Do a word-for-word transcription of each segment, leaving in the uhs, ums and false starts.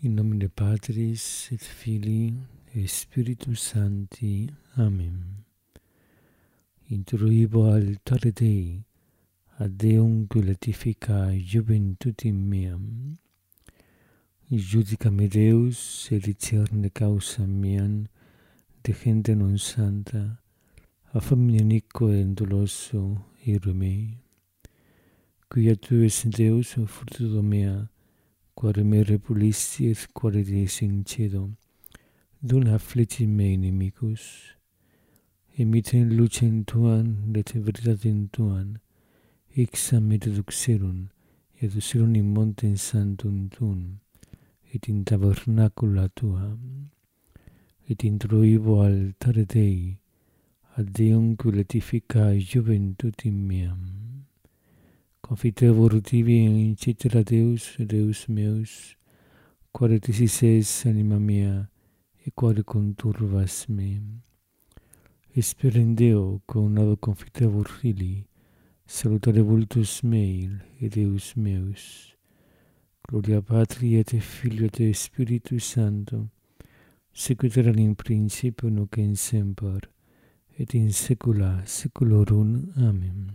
In nomine Patris et Filii et Spiritus Sancti. Amen. Introibo altare Dei, ad Deum glorificae juventutem meam. Iudica-me Deus, et discerne causam meam, de gente non santa, a famine iniquo et doloso ire mei. Quia tu es Deus, fructudo mea, quare me repulisti et quare dies in cedo, dun afflicti me inimicus, emiten lucem tuam, et veritatem tuam, ixam me deduxerum, et ducerum in montem sanctum tuum, et in tabernacula tua, et introibo altare Dei, ad Deum glorificae juventutem meam. Confitevor tibi in cetera Deus, Deus meus, quare tisis es anima mea, et quare conturbas me. Espero in Deo, conado confitevor fili, salutare vultus mei, et Deus meus. Gloria Patri et Filio et Spiritus Sancto, sicut erat in principio nunc et semper, et in saecula saeculorum. Amen.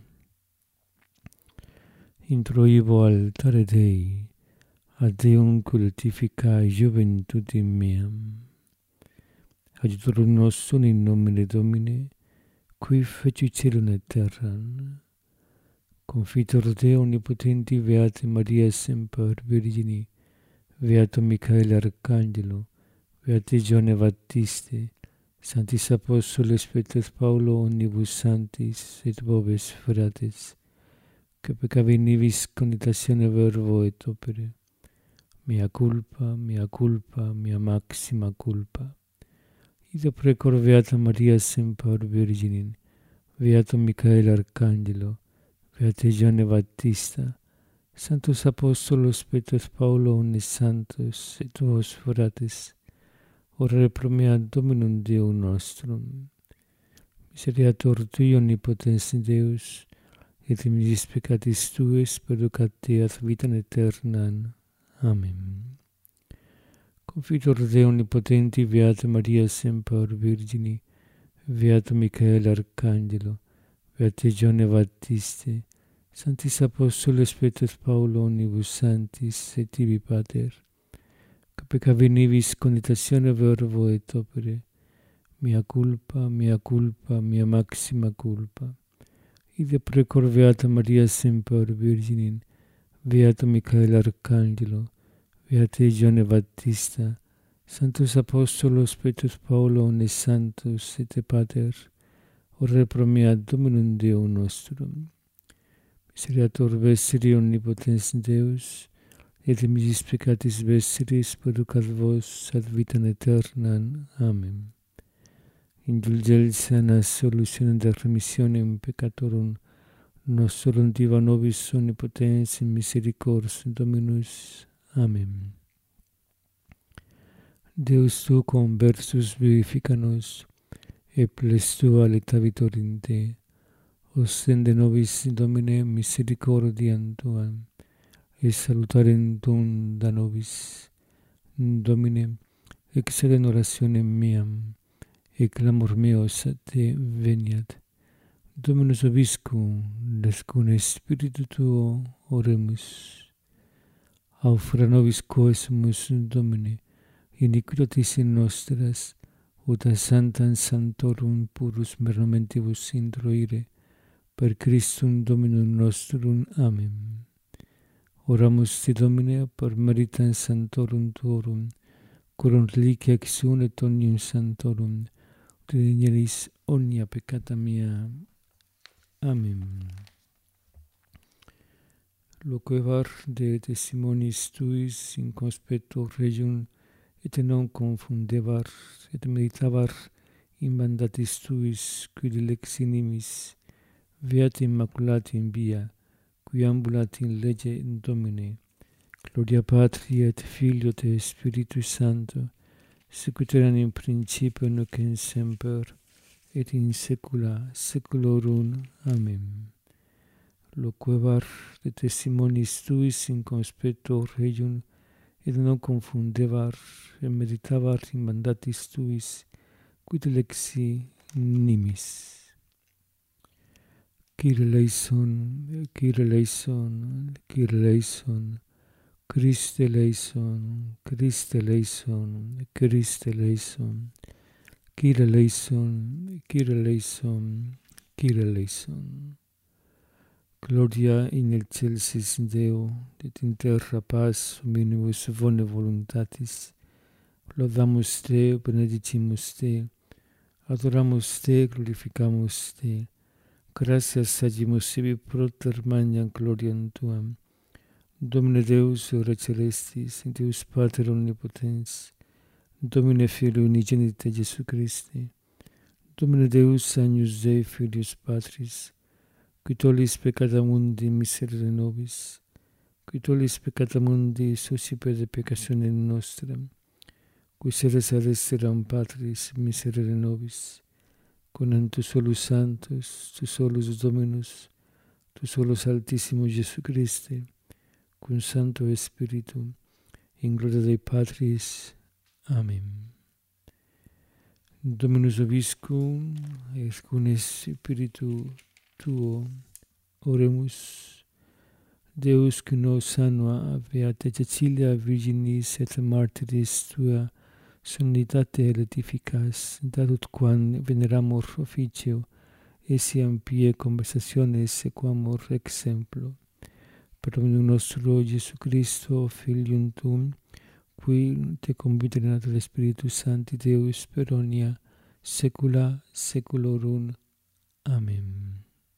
Introibo altare Dei, ad Deum glorificae juventutem meam. Adiutorum nostrum in nomine Domini, qui feci caelum et terram. Confitor Deo omnipotenti, Beata Maria semper Virgini, Beato Michael Arcangelo, Beate Johanne Baptiste, Sanctis Apostoles Petrus Paulo, omnibus sanctis et vobis fratres, que peccavi nibis conitatione verbo et opere. Mea culpa, mea culpa, mea maxima culpa. Ida precor Beata Maria semper Virginin, Beato Michael Arcangelo, Beate Johanne Baptista, Sanctus Apostolos Petrus Paulo, omnes santos et vos fratres, orare pro mea Dominum Deum nostrum. Miseriator Tui, omnipotens Deus, et mis peccatis Tuis perducat te ad vitam aeternam. Amen. Confitor Deo omnipotenti, Beata Maria semper Virgini, Beato Michael Arcangelo, Beate Johanne Baptiste, Sanctis Apostoles Petrus Paulo, omnibus sanctis et tibi Pater, que peccavi nibis conitatione verbo et opere. Mea culpa, mea culpa, mea maxima culpa. Ide precor Beata Maria semper Virginin, Beato Michael Arcangelo, Beate Johanne Baptista, Sanctus Apostolos Petrus Paulo, omnes santos et Pater, orare pro mea Dominum Deum nostrum. Miseriator vestri omnipotens Deus, et mis peccatis vestris perducat vos ad vitam aeternam. Amen. Indulgentia nas solutionem de remissionem peccatorum nostrum, diva nobis omnipotens in misericors Dominus. Amen. Deus tu conversus vivifica nos, et ples tua letavitor in te. Ostende nobis, Domine, misericordiam tuam, et salutarem tuum da nobis. Domine, exele in orationem meam, et clamor meos a te veniat. Dominus vobiscum, et cum Spiritu tuo oremus. Aufra nobis coesumus, Domine, iniquitatis nostras, ut a sanctam sanctorum purus mernamentibus introire, per Christum Dominum nostrum. Amen. Oramus te, Domine, per meritam sanctorum tuorum, coram reliquia exum et omnium sanctorum, ut ineris omnia peccata mea. Amen. Loquevar de testimoniis tuis in conspecto regium, et non confundebar, et meditabar in mandatis tuis, qui dilex inimis, Beati Immaculati in via, qui ambulat in lege Domine. Gloria Patri et Filio et Spiritus Sancto, sicut erat in principio nunc et semper, et in saecula saeculorum. Amen. Loquevar de testimoniis tuis in conspecto regium, et non confundebar, et meditabar in mandatis tuis, quid lexi nimis. Kyrie eleison, Kyrie eleison, Kyrie eleison, Christe eleison, Christe eleison, Christe eleison, Kyrie eleison, Kyrie eleison, Kyrie eleison. Gloria in excelsis Deo, et in terra paz hominibus bone voluntatis. Laudamus Te, benedicimus Te, adoramus Te, glorificamus Te. Gratias agimus sibi proter magnam gloriam Tuam. Domine Deus, ora celestis, in Deus Pater omnipotens, Domine Filio unigenite Jesu Christi, Domine Deus agnus Dei Filius Patris, qui tollis peccata mundi miserere nobis, qui tollis peccata mundi suscipe de peccatione nostra, qui seres adesteram Patris miserere nobis, con tu solus Santos, tu solus Dominus, tu solus Altissimus Jesu Christe, cum Sancto Spiritu, in gloria Dei Patris. Amen. Dominus vobiscum, et cum Spiritu Tuo, oremus. Deus qui nos annua beata Cecilia Virginis et martyris Tua, somnitate heretificas, datut quam veneramur officio, essiam pie conversationes sequamur exemplo. Per Dominum nostro Jesu Christo, Filium Tuum, qui te convite nato Spiritus Sancti Deus per omnia saecula saeculorum. Amen.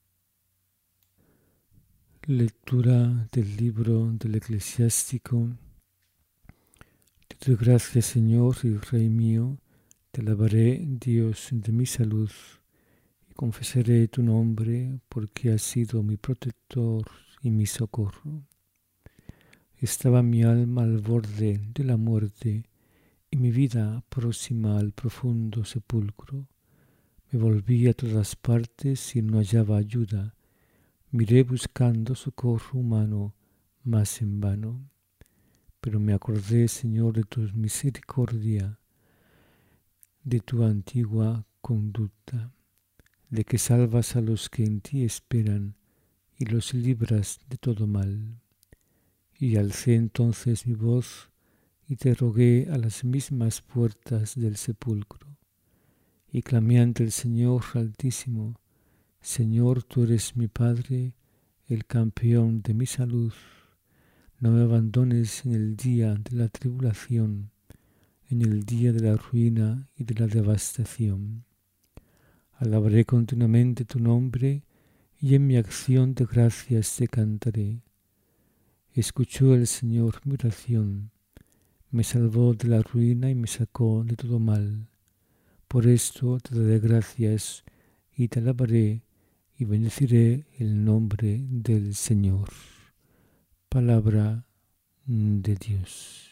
Lectura del libro del Eclesiástico. Te doy gracias, Señor y Rey mío, te alabaré, Dios de mi salud, y confesaré tu nombre porque has sido mi protector y mi socorro. Estaba mi alma al borde de la muerte y mi vida próxima al profundo sepulcro. Me volví a todas partes y no hallaba ayuda. Miré buscando socorro humano, mas en vano. Pero me acordé, Señor, de tu misericordia, de tu antigua conducta, de que salvas a los que en ti esperan y los libras de todo mal. Y alcé entonces mi voz y te rogué a las mismas puertas del sepulcro. Y clamé ante el Señor Altísimo: Señor, tú eres mi Padre, el campeón de mi salud. No me abandones en el día de la tribulación, en el día de la ruina y de la devastación. Alabaré continuamente tu nombre y en mi acción de gracias te cantaré. Escuchó el Señor mi oración, me salvó de la ruina y me sacó de todo mal. Por esto te daré gracias y te alabaré y bendeciré el nombre del Señor. Palabra de Dios.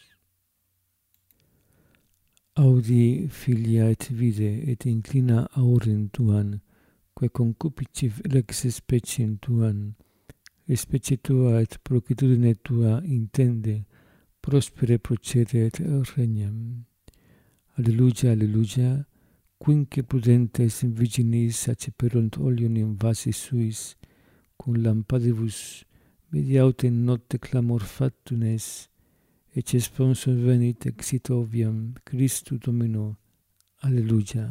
Audi filia et vide et inclina aurem tuan, quae concupisci lex speciem tuan, specie tua et proquitudine tua intende, prospere procede et regnam. Alleluia, alleluia, quinque prudentes virginis acceperunt oleum in vasis suis, cum lampadibus mediautem notte clamor factunes, ecce sponsor venit exit oviam Christu Domino. Alleluia.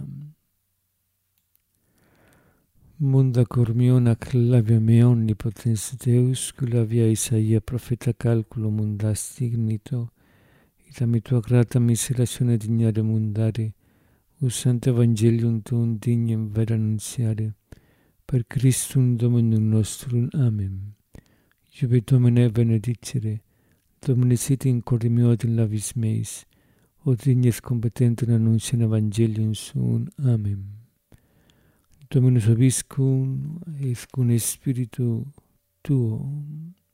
Munda cor meo nac labia mea omnipotens Deus, culavia Isaia profeta calculo mundasti ignito, ita mi tua grata miseratione dignare mundare, usante Evangelium tuum dignem vera annunziare, per Christum Dominum nostrum. Amen. Iube Domine benedicere, Domine sit in corde meo et in labis meis, o dignes competentum annuntiam Evangelium suum. Amen. Dominus vobiscum, et cum Spiritu Tuo.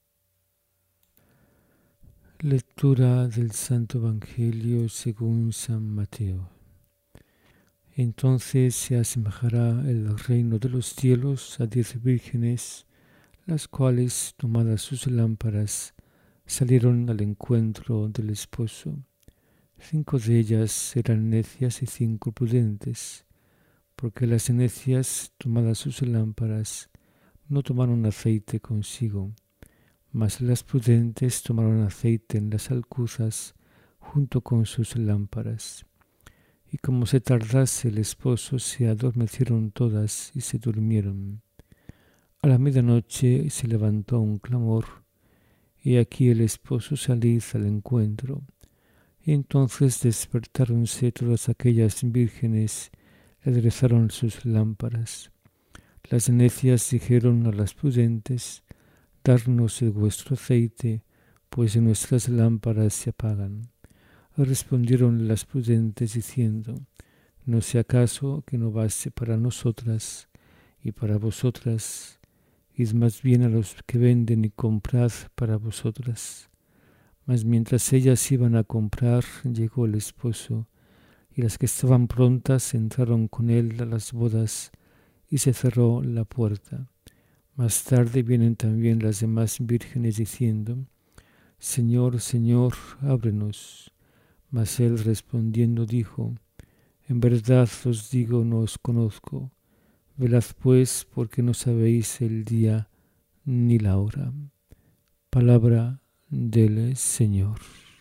Lectura del Santo Evangelio según San Mateo. Entonces se asemejará el reino de los cielos a diez vírgenes, las cuales, tomadas sus lámparas, salieron al encuentro del esposo. Cinco de ellas eran necias y cinco prudentes, porque las necias, tomadas sus lámparas, no tomaron aceite consigo, mas las prudentes tomaron aceite en las alcuzas junto con sus lámparas. Y como se tardase el esposo, se adormecieron todas y se durmieron. A la medianoche se levantó un clamor, y aquí el esposo salía al encuentro. Y entonces despertáronse todas aquellas vírgenes y aderezaron sus lámparas. Las necias dijeron a las prudentes: darnos de vuestro aceite, pues nuestras lámparas se apagan. Respondieron las prudentes diciendo: no sea acaso que no baste para nosotras y para vosotras, id más bien a los que venden y comprad para vosotras. Mas mientras ellas iban a comprar, llegó el esposo, y las que estaban prontas entraron con él a las bodas, y se cerró la puerta. Más tarde vienen también las demás vírgenes diciendo: Señor, Señor, ábrenos. Mas él respondiendo dijo: en verdad os digo, no os conozco. Velad pues, porque no sabéis el día ni la hora. Palabra del Señor.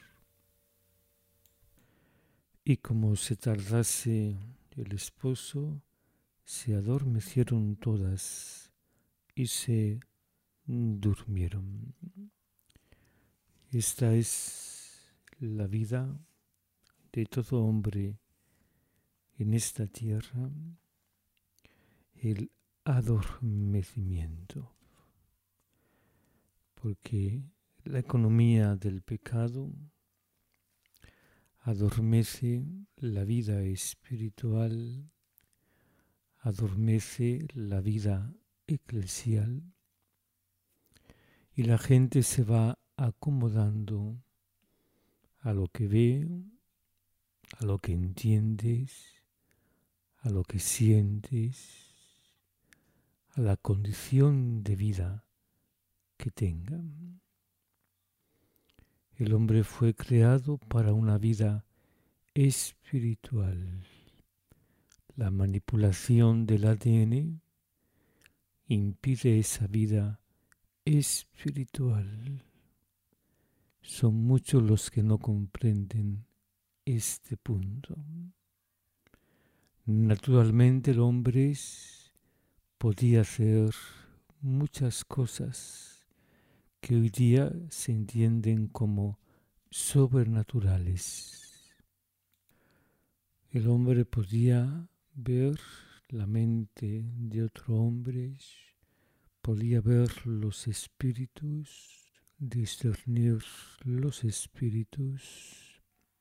Y como se tardase el esposo, se adormecieron todas y se durmieron. Esta es la vida de todo hombre en esta tierra, el adormecimiento, porque la economía del pecado adormece la vida espiritual, adormece la vida eclesial, y la gente se va acomodando a lo que ve, a lo que entiendes, a lo que sientes, a la condición de vida que tenga. El hombre fue creado para una vida espiritual. La manipulación del A D N impide esa vida espiritual. Son muchos los que no comprenden este punto. Naturalmente el hombre podía hacer muchas cosas que hoy día se entienden como sobrenaturales. El hombre podía ver la mente de otro hombre, podía ver los espíritus, discernir los espíritus,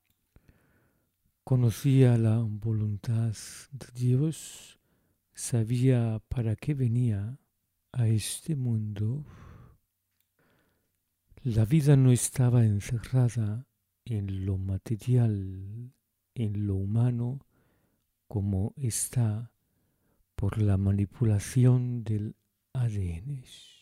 conocía la voluntad de Dios, sabía para qué venía a este mundo. La vida no estaba encerrada en lo material, en lo humano, como está por la manipulación del A D N.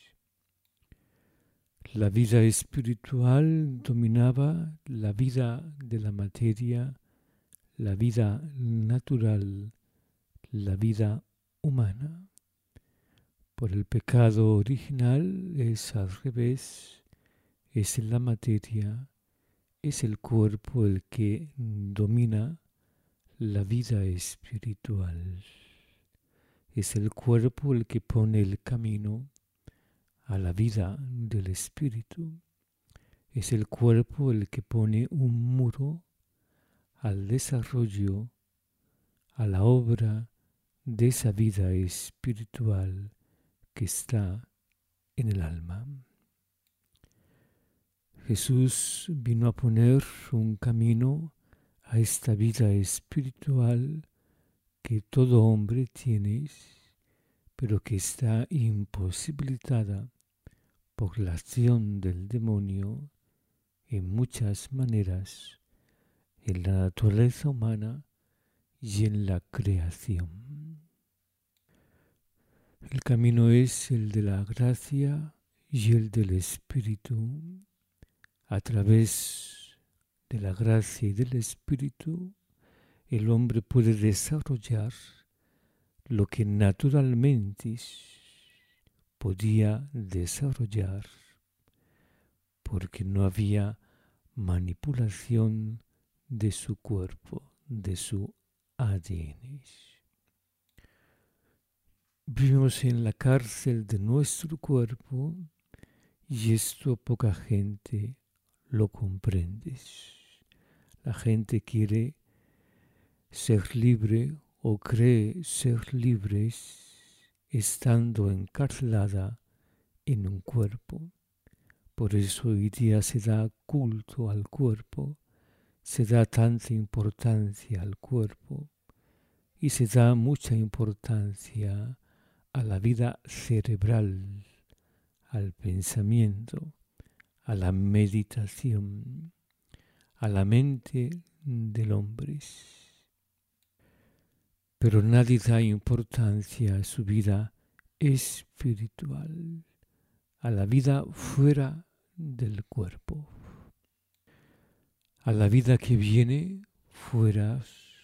La vida espiritual dominaba la vida de la materia, la vida natural, la vida humana. Por el pecado original es al revés. Es la materia, es el cuerpo el que domina la vida espiritual. Es el cuerpo el que pone el camino a la vida del espíritu. Es el cuerpo el que pone un muro al desarrollo, a la obra de esa vida espiritual que está en el alma. Jesús vino a poner un camino a esta vida espiritual que todo hombre tiene, pero que está imposibilitada por la acción del demonio en muchas maneras, en la naturaleza humana y en la creación. El camino es el de la gracia y el del Espíritu. a través de la gracia y del Espíritu, el hombre puede desarrollar lo que naturalmente podía desarrollar, porque no había manipulación de su cuerpo, de su A D N. Vivimos en la cárcel de nuestro cuerpo y esto poca gente lo comprende. La gente quiere ser libre o cree ser libres estando encarcelada en un cuerpo. Por eso hoy día se da culto al cuerpo, se da tanta importancia al cuerpo y se da mucha importancia a la vida cerebral, al pensamiento, a la meditación, a la mente del hombre. Pero nadie da importancia a su vida espiritual, a la vida fuera del cuerpo, a la vida que viene fuera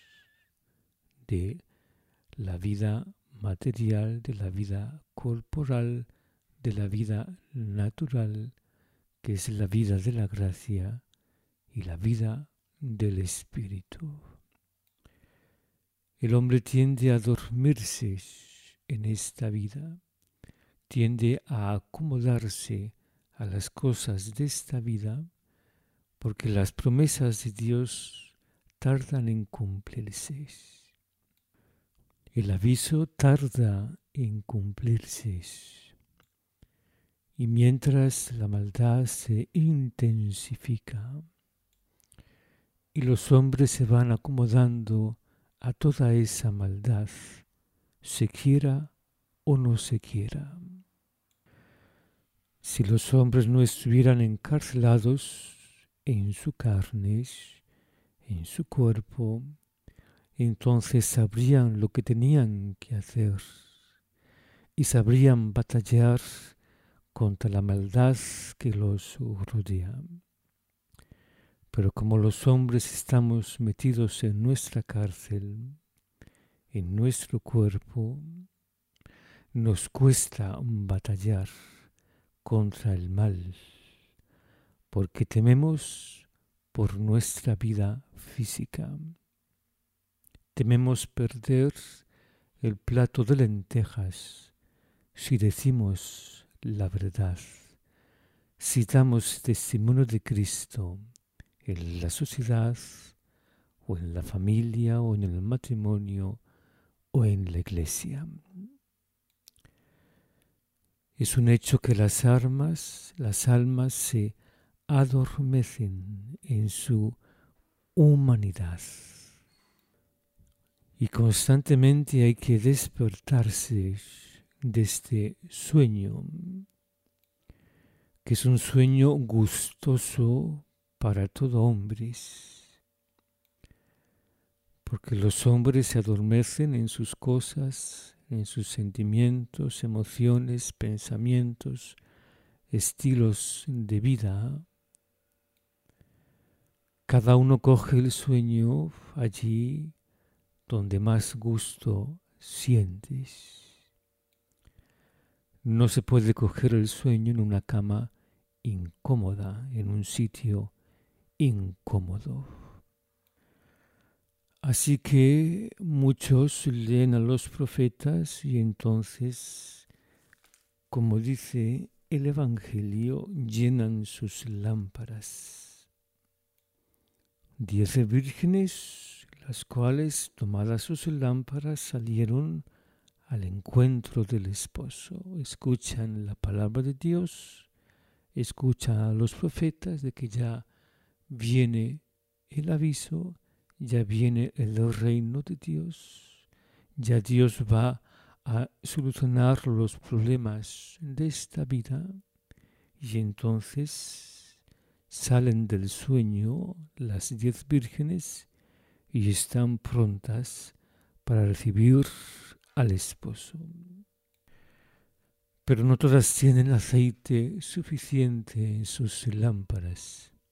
de la vida material, de la vida corporal, de la vida natural, que es la vida de la gracia y la vida del Espíritu. El hombre tiende a dormirse en esta vida, tiende a acomodarse a las cosas de esta vida, porque las promesas de Dios tardan en cumplirse. El aviso tarda en cumplirse. Y mientras la maldad se intensifica y los hombres se van acomodando a toda esa maldad, se quiera o no se quiera. Si los hombres no estuvieran encarcelados en su carne, en su cuerpo, entonces sabrían lo que tenían que hacer y sabrían batallar contra la maldad que los rodea. Pero como los hombres estamos metidos en nuestra cárcel, en nuestro cuerpo, nos cuesta batallar contra el mal, porque tememos por nuestra vida física. Tememos perder el plato de lentejas si decimos la verdad, si damos testimonio de Cristo en la sociedad, o en la familia, o en el matrimonio, o en la iglesia. Es un hecho que las almas, las almas se adormecen en su humanidad. Y constantemente hay que despertarse de este sueño, que es un sueño gustoso para todo hombre, porque los hombres se adormecen en sus cosas, en sus sentimientos, emociones, pensamientos, estilos de vida. Cada uno coge el sueño allí donde más gusto sientes. No se puede coger el sueño en una cama incómoda, en un sitio incómodo. Así que muchos leen a los profetas y entonces, como dice el Evangelio, llenan sus lámparas. Diez vírgenes, las cuales, tomadas sus lámparas, salieron al encuentro del esposo. Escuchan la palabra de Dios, escuchan a los profetas de que ya viene el aviso, ya viene el reino de Dios, ya Dios va a solucionar los problemas de esta vida y entonces salen del sueño las diez vírgenes y están prontas para recibir al esposo. Pero no todas tienen aceite suficiente en sus lámparas.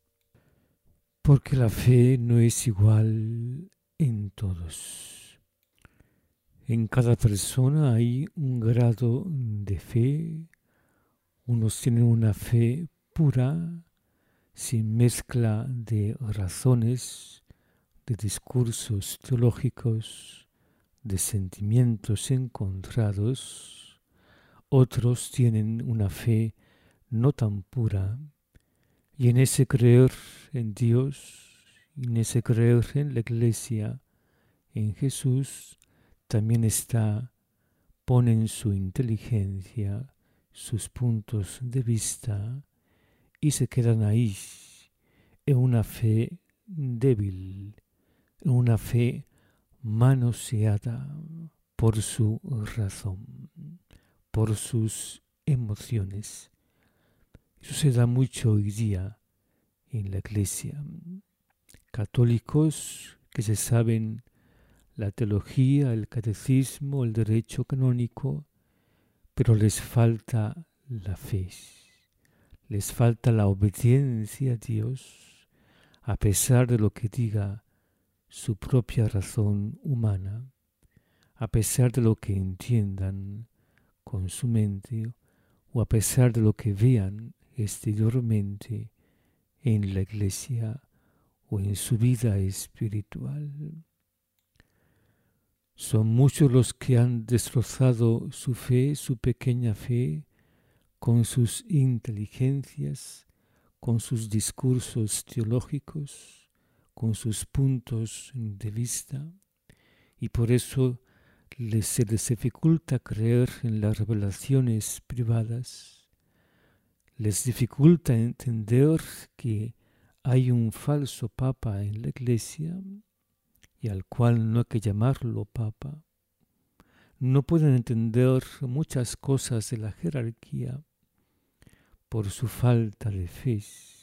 porque la fe no es igual en todos. En cada persona hay un grado de fe. Unos tienen una fe pura, sin mezcla de razones, de discursos teológicos, de sentimientos encontrados. Otros tienen una fe no tan pura, y en ese creer en Dios, en ese creer en la Iglesia, en Jesús, también está, ponen su inteligencia, sus puntos de vista, y se quedan ahí, en una fe débil, en una fe manoseada por su razón, por sus emociones. Eso se da mucho hoy día en la Iglesia. Católicos que se saben la teología, el catecismo, el derecho canónico, pero les falta la fe, les falta la obediencia a Dios, a pesar de lo que diga su propia razón humana, a pesar de lo que entiendan con su mente o a pesar de lo que vean exteriormente en la Iglesia o en su vida espiritual. Son muchos los que han destrozado su fe, su pequeña fe, con sus inteligencias, con sus discursos teológicos, con sus puntos de vista, y por eso les, se les dificulta creer en las revelaciones privadas, les dificulta entender que hay un falso papa en la Iglesia y al cual no hay que llamarlo papa. No pueden entender muchas cosas de la jerarquía por su falta de fe,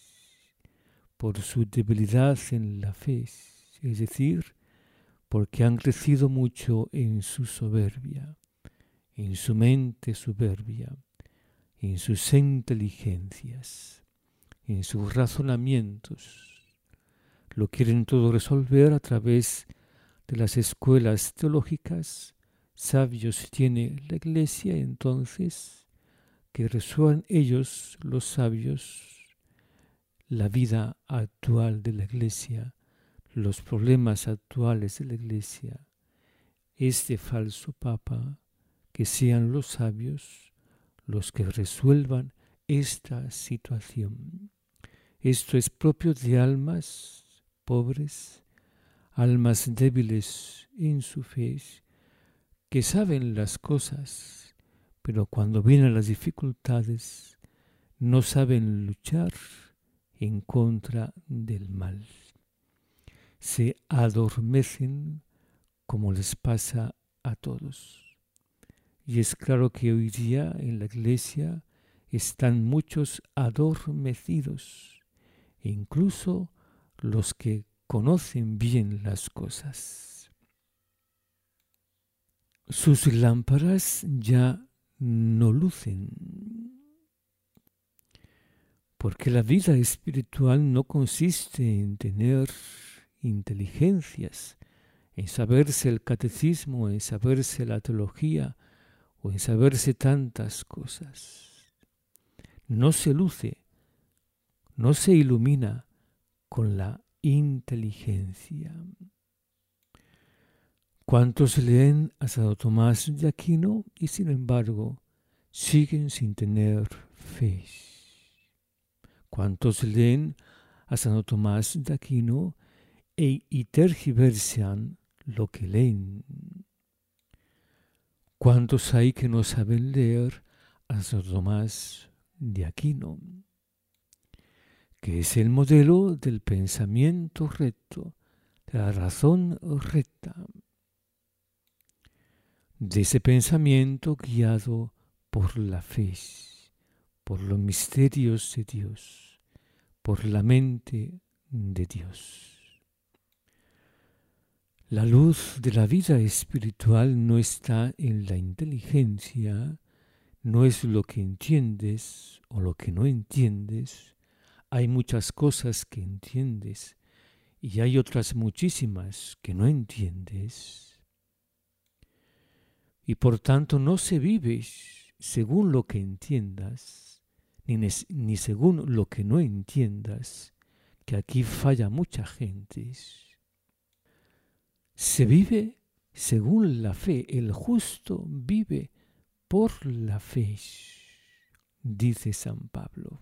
por su debilidad en la fe, es decir, porque han crecido mucho en su soberbia, en su mente soberbia, en sus inteligencias, en sus razonamientos. Lo quieren todo resolver a través de las escuelas teológicas. Sabios tiene la Iglesia, entonces, que resuelvan ellos, los sabios, la vida actual de la Iglesia, los problemas actuales de la Iglesia. Este falso Papa, que sean los sabios los que resuelvan esta situación. Esto es propio de almas pobres, almas débiles en su fe, que saben las cosas, pero cuando vienen las dificultades no saben luchar en contra del mal. Se adormecen como les pasa a todos. Y es claro que hoy día en la Iglesia están muchos adormecidos, e incluso los que conocen bien las cosas. Sus lámparas ya no lucen, porque la vida espiritual no consiste en tener inteligencias, en saberse el catecismo, en saberse la teología o en saberse tantas cosas. No se luce, no se ilumina con la inteligencia. ¿Cuántos leen a Santo Tomás de Aquino y sin embargo siguen sin tener fe? ¿Cuántos leen a Santo Tomás de Aquino e, y tergiversan lo que leen? ¿Cuántos hay que no saben leer a Santo Tomás de Aquino, que es el modelo del pensamiento recto, de la razón recta, de ese pensamiento guiado por la fe, por los misterios de Dios, por la mente de Dios? La luz de la vida espiritual no está en la inteligencia, no es lo que entiendes o lo que no entiendes. Hay muchas cosas que entiendes, y hay otras muchísimas que no entiendes. Y por tanto no se vive según lo que entiendas, ni, ni según lo que no entiendas, que aquí falla mucha gente. Se vive según la fe. El justo vive por la fe, dice San Pablo.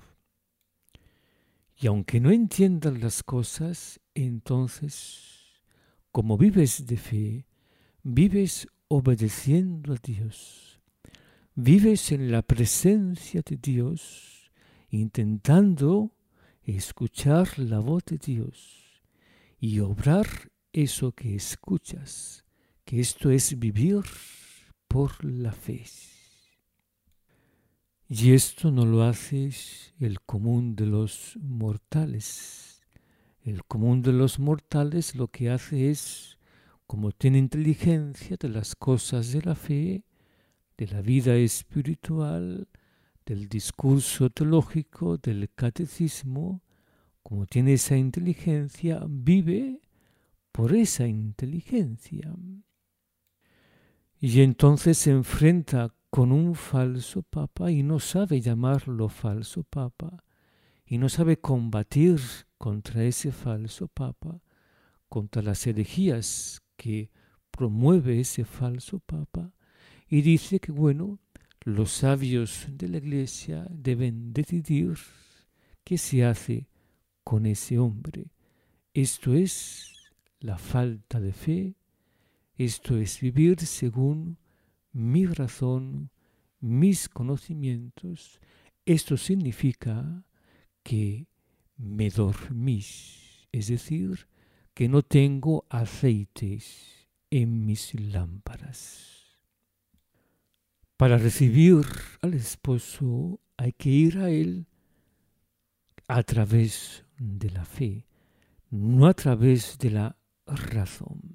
Y aunque no entiendas las cosas, entonces, como vives de fe, vives obedeciendo a Dios. Vives en la presencia de Dios, intentando escuchar la voz de Dios y obrar eso que escuchas, que esto es vivir por la fe. Y esto no lo hace el común de los mortales. El común de los mortales lo que hace es, como tiene inteligencia de las cosas de la fe, de la vida espiritual, del discurso teológico, del catecismo, como tiene esa inteligencia, vive por esa inteligencia. Y entonces se enfrenta con un falso papa y no sabe llamarlo falso papa, y no sabe combatir contra ese falso papa, contra las herejías que promueve ese falso papa, y dice que, bueno, los sabios de la Iglesia deben decidir qué se hace con ese hombre. Esto es la falta de fe, esto es vivir según mi razón, mis conocimientos. Esto significa que me dormís, es decir, que no tengo aceites en mis lámparas. Para recibir al esposo hay que ir a él a través de la fe, no a través de la razón.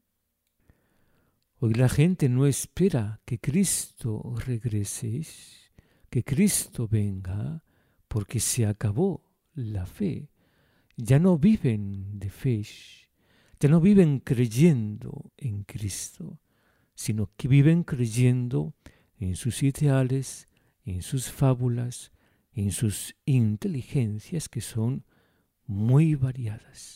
Hoy la gente no espera que Cristo regrese, que Cristo venga, porque se acabó la fe. Ya no viven de fe, ya no viven creyendo en Cristo, sino que viven creyendo en sus ideales, en sus fábulas, en sus inteligencias que son muy variadas.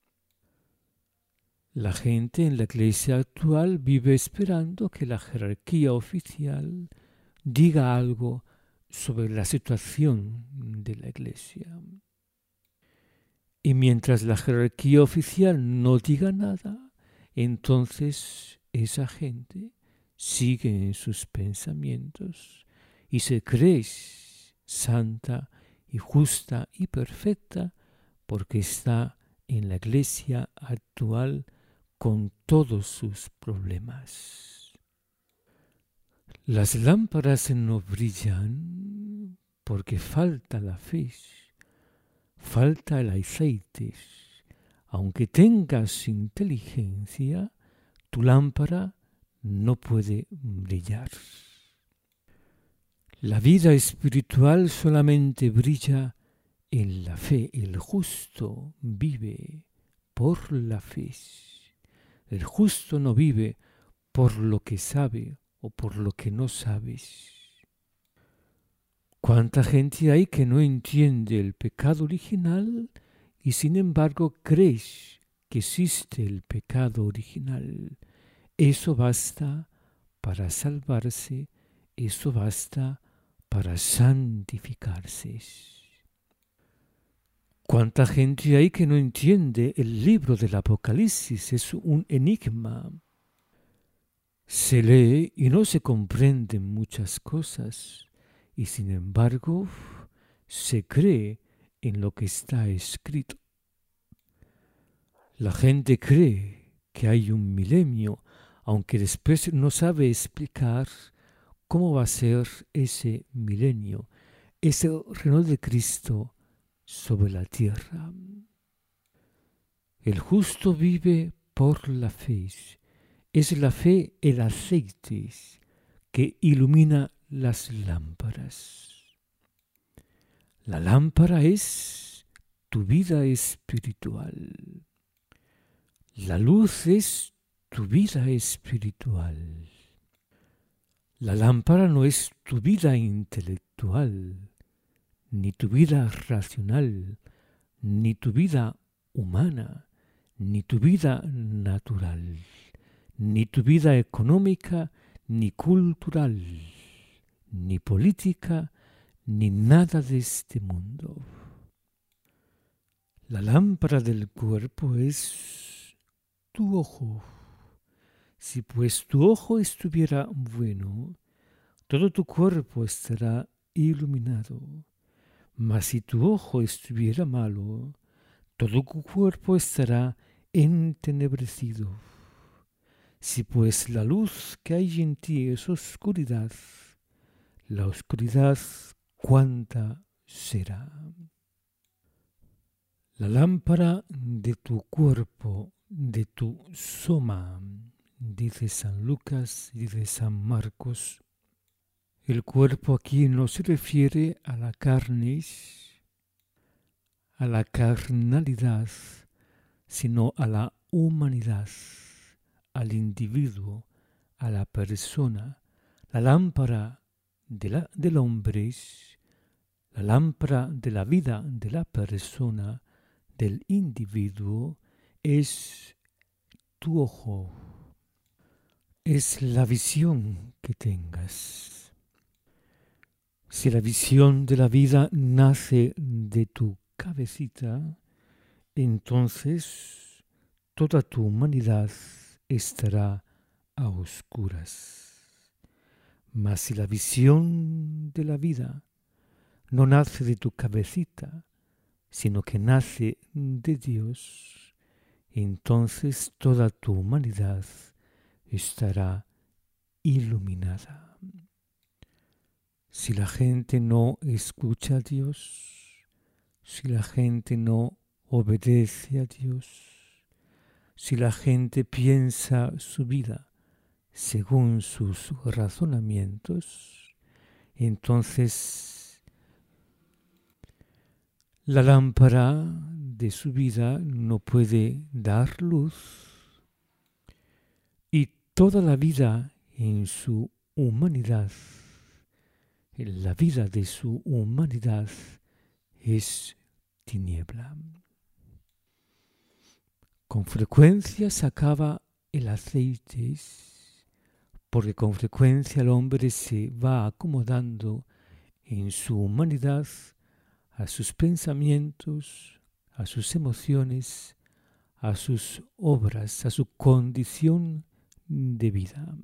La gente en la Iglesia actual vive esperando que la jerarquía oficial diga algo sobre la situación de la Iglesia. Y mientras la jerarquía oficial no diga nada, entonces esa gente sigue en sus pensamientos y se cree santa y justa y perfecta porque está en la Iglesia actual con todos sus problemas. Las lámparas no brillan porque falta la fe, falta el aceite. Aunque tengas inteligencia, tu lámpara no puede brillar. La vida espiritual solamente brilla en la fe. El justo vive por la fe. El justo no vive por lo que sabe o por lo que no sabes. ¿Cuánta gente hay que no entiende el pecado original y sin embargo cree que existe el pecado original? Eso basta para salvarse, eso basta para santificarse. ¿Cuánta gente hay que no entiende el libro del Apocalipsis? Es un enigma. Se lee y no se comprenden muchas cosas, y sin embargo se cree en lo que está escrito. La gente cree que hay un milenio, aunque después no sabe explicar cómo va a ser ese milenio, ese reino de Cristo sobre la tierra. El justo vive por la fe. Es la fe el aceite que ilumina las lámparas. La lámpara es tu vida espiritual. La luz es tu vida espiritual. La lámpara no es tu vida intelectual, ni tu vida racional, ni tu vida humana, ni tu vida natural, ni tu vida económica, ni cultural, ni política, ni nada de este mundo. La lámpara del cuerpo es tu ojo. Si pues tu ojo estuviera bueno, todo tu cuerpo estará iluminado. Mas si tu ojo estuviera malo, todo tu cuerpo estará entenebrecido. Si pues la luz que hay en ti es oscuridad, la oscuridad cuánta será. La lámpara de tu cuerpo, de tu soma, dice San Lucas, dice San Marcos. El cuerpo aquí no se refiere a la carne, a la carnalidad, sino a la humanidad, al individuo, a la persona. La lámpara de la, del hombre, la lámpara de la vida de la persona, del individuo, es tu ojo, es la visión que tengas. Si la visión de la vida nace de tu cabecita, entonces toda tu humanidad estará a oscuras. Mas si la visión de la vida no nace de tu cabecita, sino que nace de Dios, entonces toda tu humanidad estará iluminada. Si la gente no escucha a Dios, si la gente no obedece a Dios, si la gente piensa su vida según sus razonamientos, entonces la lámpara de su vida no puede dar luz y toda la vida en su humanidad, la vida de su humanidad es tiniebla. Con frecuencia se acaba el aceite, porque con frecuencia el hombre se va acomodando en su humanidad a sus pensamientos, a sus emociones, a sus obras, a su condición de vida.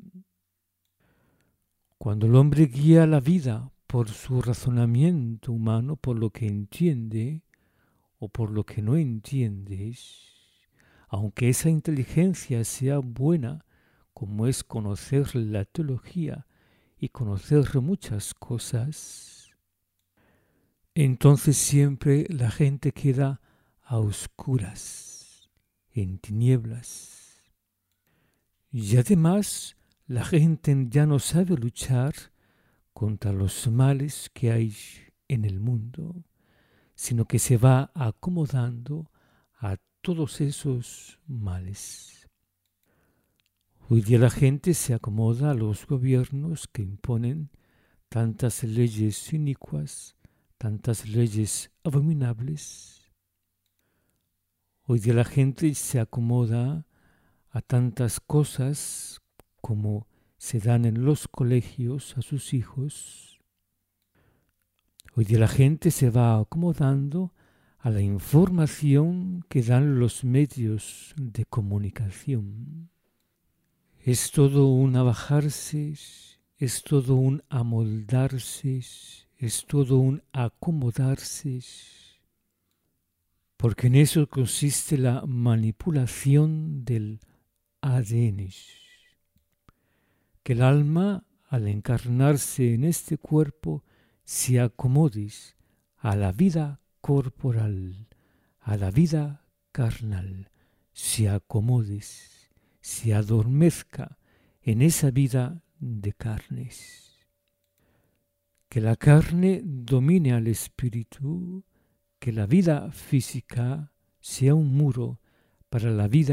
Cuando el hombre guía la vida por su razonamiento humano, por lo que entiende o por lo que no entiende, aunque esa inteligencia sea buena, como es conocer la teología y conocer muchas cosas, entonces siempre la gente queda a oscuras, en tinieblas. Y además la gente ya no sabe luchar contra los males que hay en el mundo, sino que se va acomodando a todos esos males. Hoy día la gente se acomoda a los gobiernos que imponen tantas leyes inicuas, tantas leyes abominables. Hoy día la gente se acomoda a tantas cosas como se dan en los colegios a sus hijos. Hoy día la gente se va acomodando a la información que dan los medios de comunicación. Es todo un abajarse, es todo un amoldarse, es todo un acomodarse, porque en eso consiste la manipulación del A D N. Que el alma, al encarnarse en este cuerpo, se acomode a la vida corporal, a la vida carnal, se acomode, se adormezca en esa vida de carnes. Que la carne domine al espíritu, que la vida física sea un muro para la vida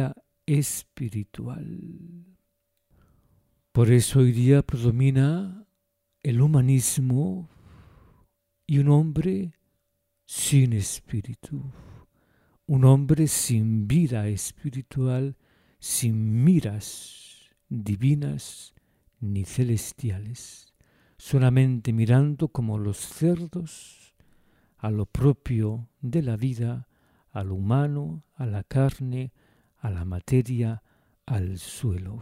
espiritual. Por eso hoy día predomina el humanismo y un hombre sin espíritu, un hombre sin vida espiritual, sin miras divinas ni celestiales, solamente mirando como los cerdos a lo propio de la vida, a lo humano, a la carne, a la materia, al suelo.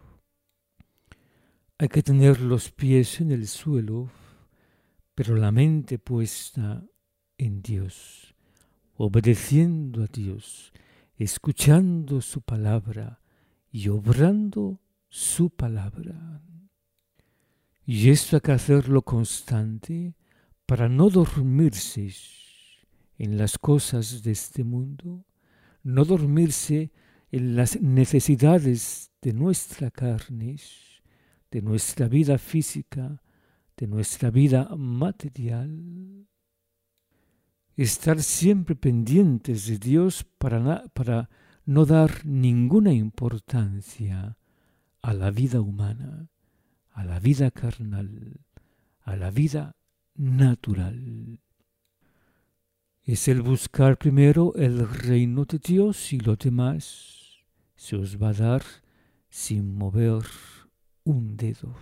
Hay que tener los pies en el suelo, pero la mente puesta en Dios, obedeciendo a Dios, escuchando su palabra y obrando su palabra. Y esto hay que hacerlo constante para no dormirse en las cosas de este mundo, no dormirse en las necesidades de nuestra carne, de nuestra vida física, de nuestra vida material. Estar siempre pendientes de Dios para, na- para no dar ninguna importancia a la vida humana, a la vida carnal, a la vida natural. Es el buscar primero el reino de Dios y lo demás se os va a dar sin mover un dedo.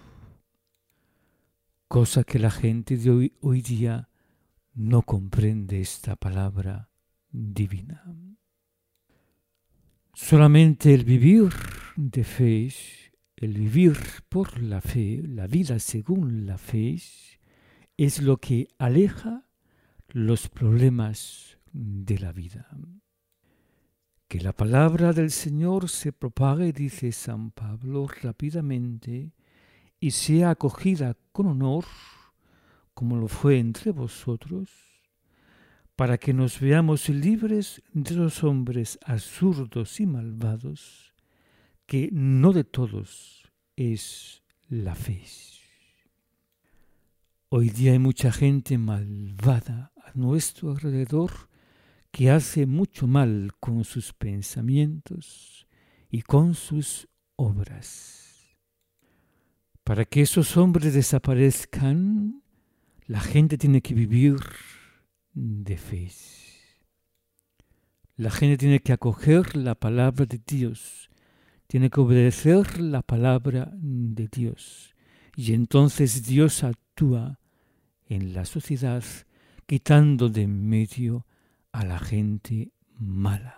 Cosa que la gente de hoy, hoy día no comprende esta palabra divina. Solamente el vivir de fe, el vivir por la fe, la vida según la fe, es lo que aleja los problemas de la vida. Que la palabra del Señor se propague, dice San Pablo, rápidamente y sea acogida con honor, como lo fue entre vosotros, para que nos veamos libres de los hombres absurdos y malvados, que no de todos es la fe. Hoy día hay mucha gente malvada a nuestro alrededor que hace mucho mal con sus pensamientos y con sus obras. Para que esos hombres desaparezcan, la gente tiene que vivir de fe. La gente tiene que acoger la palabra de Dios, tiene que obedecer la palabra de Dios. Y entonces Dios actúa en la sociedad, quitando de en medio a la gente mala.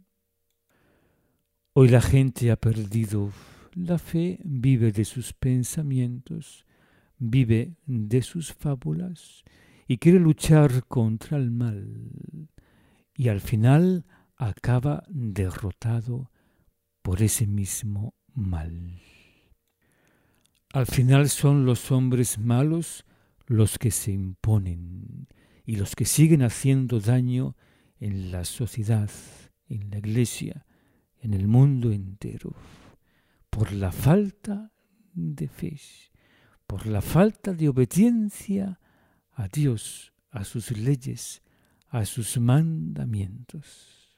Hoy la gente ha perdido la fe, vive de sus pensamientos, vive de sus fábulas y quiere luchar contra el mal. Y al final acaba derrotado por ese mismo mal. Al final son los hombres malos los que se imponen y los que siguen haciendo daño en la sociedad, en la iglesia, en el mundo entero, por la falta de fe, por la falta de obediencia a Dios, a sus leyes, a sus mandamientos.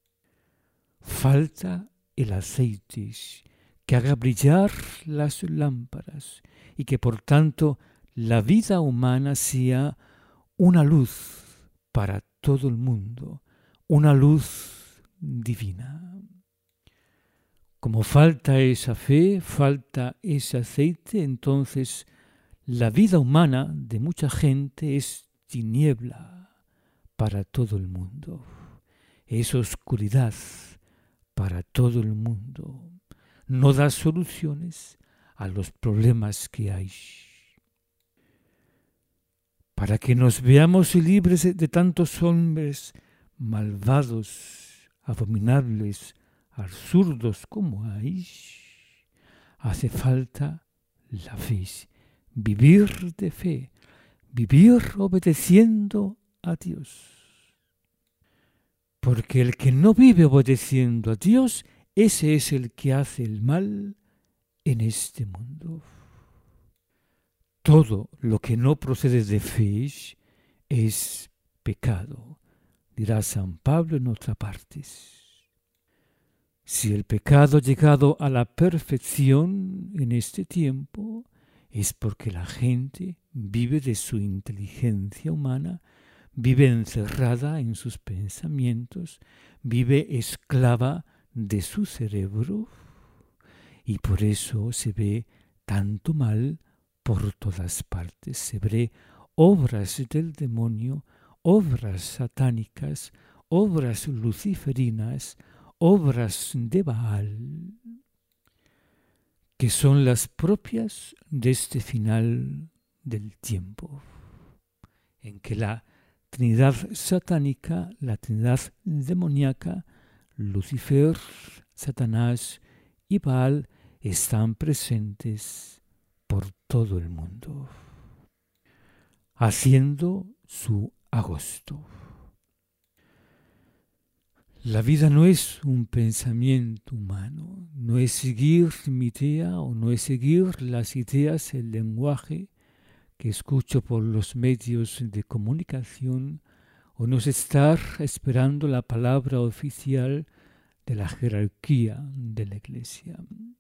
Falta el aceite que haga brillar las lámparas y que por tanto la vida humana sea una luz para todo el mundo, una luz divina. Como falta esa fe, falta ese aceite, entonces la vida humana de mucha gente es tiniebla para todo el mundo, es oscuridad para todo el mundo, no da soluciones a los problemas que hay. Para que nos veamos libres de tantos hombres malvados, abominables, absurdos como hay, hace falta la fe, vivir de fe, vivir obedeciendo a Dios. Porque el que no vive obedeciendo a Dios, ese es el que hace el mal en este mundo. Todo lo que no procede de fe es pecado, dirá San Pablo en otra parte. Si el pecado ha llegado a la perfección en este tiempo, es porque la gente vive de su inteligencia humana, vive encerrada en sus pensamientos, vive esclava de su cerebro, y por eso se ve tanto mal por todas partes. Se ve obras del demonio, obras satánicas, obras luciferinas, obras de Baal, que son las propias de este final del tiempo, en que la Trinidad satánica, la Trinidad demoníaca, Lucifer, Satanás y Baal están presentes por todo el mundo, haciendo su agosto. La vida no es un pensamiento humano, no es seguir mi idea o no es seguir las ideas, el lenguaje que escucho por los medios de comunicación, o no es estar esperando la palabra oficial de la jerarquía de la Iglesia.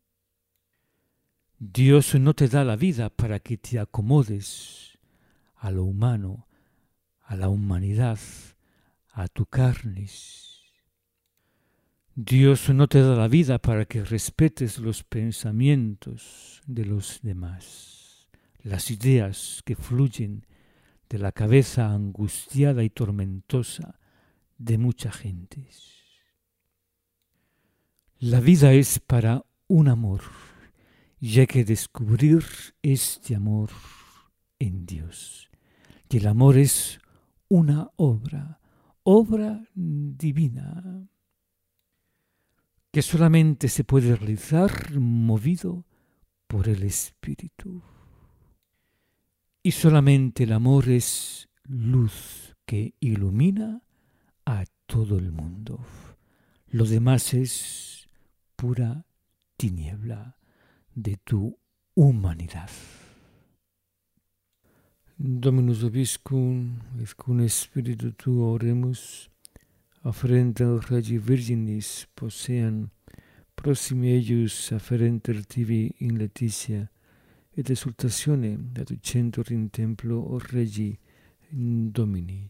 Dios no te da la vida para que te acomodes a lo humano, a la humanidad, a tu carne. Dios no te da la vida para que respetes los pensamientos de los demás, las ideas que fluyen de la cabeza angustiada y tormentosa de mucha gente. La vida es para un amor, y hay que descubrir este amor en Dios. Y el amor es una obra, obra divina, que solamente se puede realizar movido por el Espíritu. Y solamente el amor es luz que ilumina a todo el mundo. Lo demás es pura tiniebla de tu humanidad. Dominus vobiscum, et cum spiritu tuo oremus, afferenter Regi Virginis posean proximi eius afferenter tibi in Laetitia, et exultatione adducentur in templo o Regi Domini.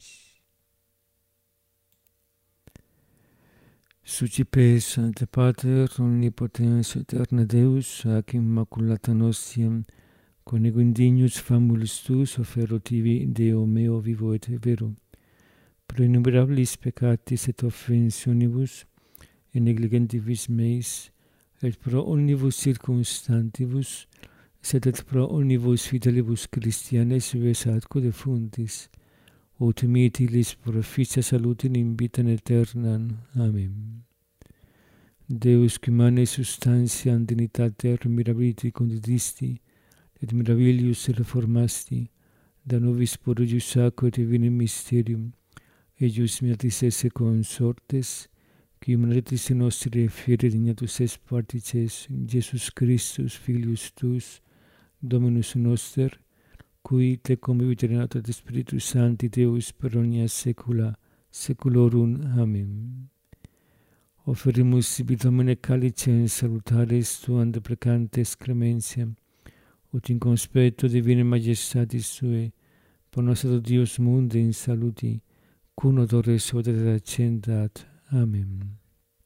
Sucipe Sancte Pater, omnipotens aeterna Deus, ac immaculata nostiam, conigo indignus famulus tuus offero tibi, Deo meo vivo et vero, pro innumerabilis peccatis et offensionibus, et negligentibus meis, et pro omnibus circumstantibus, sed et pro omnibus fidelibus Christianes ves atque defuntis, ut mitilis proficia salutin in vitam aeternam. Amen. Deus qui humanae substantiam dignitatem mirabiliti condidisti, et mirabilius reformasti, da nobis prodigius sacro et divinum mysterium, eius miratis esse consortes, qui humanitas nostri fieri dignatus est partices, Jesus Christus, Filius tuus, Dominus noster, qui te convivit renato et Spiritus Sancti Deus per omnia saecula saeculorum. Amen. Offerimus sibi Domine calicem salutaris tuam deprecantes clementiam, ut in conspecto divinae majestatis Tuae, ponosat Dios mundi in saluti, cum odore suadet accendat. Amen.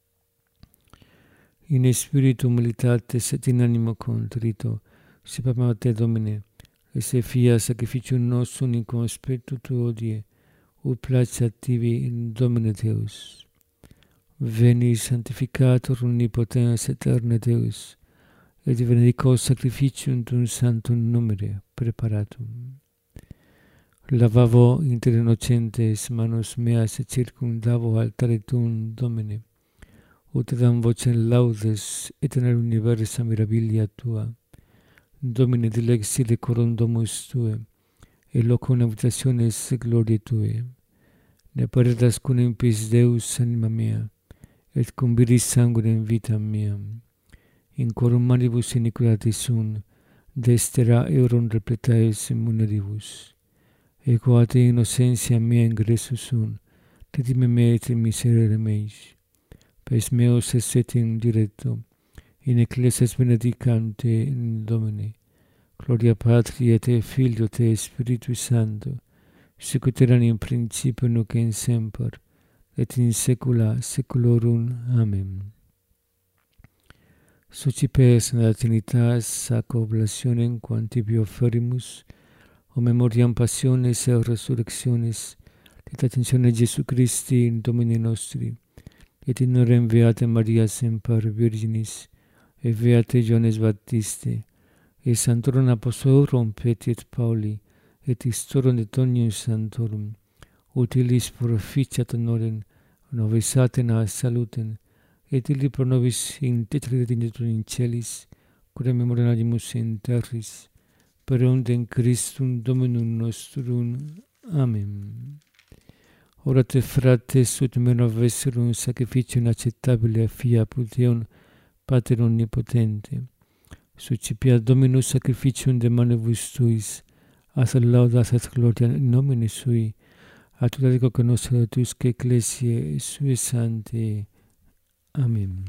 In spiritu humilitatis et in animo contrito, sipavam a te, Domine, et se fiat sacrificium nostrum in conspectu Tuo die, ut placeat tibi in Domine Deus. Veni sanctificator omnipotens aeterne Deus, et benedicos sacrificium tuum sanctum numere preparatum. Lavavo inter innocentes manos meas et circumdavo altare tuum, Domine, ut dam vocem laudes et in universa mirabilia Tua. Domine dilexi decorum domus Tuae, et locum habitationes gloriae Tuae. Ne perdas cum impis Deus anima mea, et cum viris sanguinem vitam meam. In corum manibus iniquitatis sunt, destera euron repletaes muneribus. Ego a te innocentia mea ingressus sunt, redime me et miserere meis. pes meos esset in diretto, in ecclesias benedicante in Domine, gloria Patri et Filio et Spiritui Sancto, sicut erat in principio nunc et in semper, et in saecula saeculorum. Amen. Socipes in la Trinitas sac oblationem quam tibi offerimus, o memoriam passiones et resurrectionis, et attentione Jesu Christi in Domini nostri, et in orem Beata Maria semper Virginis, et Beate Ioannes Baptiste, et Sanctorum Apostolorum Petri et Pauli, et Historiam de omnium Sanctorum, utilis proficiat honorem, novisatem a salutem, et illi pro nobis intercedit in celis, cura memoriamus in terris, per undem Christum Dominum nostrum. Amen. Orate frates ut mero vesserum sacrificium acceptabile fiaput Deum Pater omnipotente. Suscipia Dominus sacrificium de manibus tuis, as laudas et gloria in nomine sui, a tuta dico conoscetusque ecclesiae sue sanctae. Amen.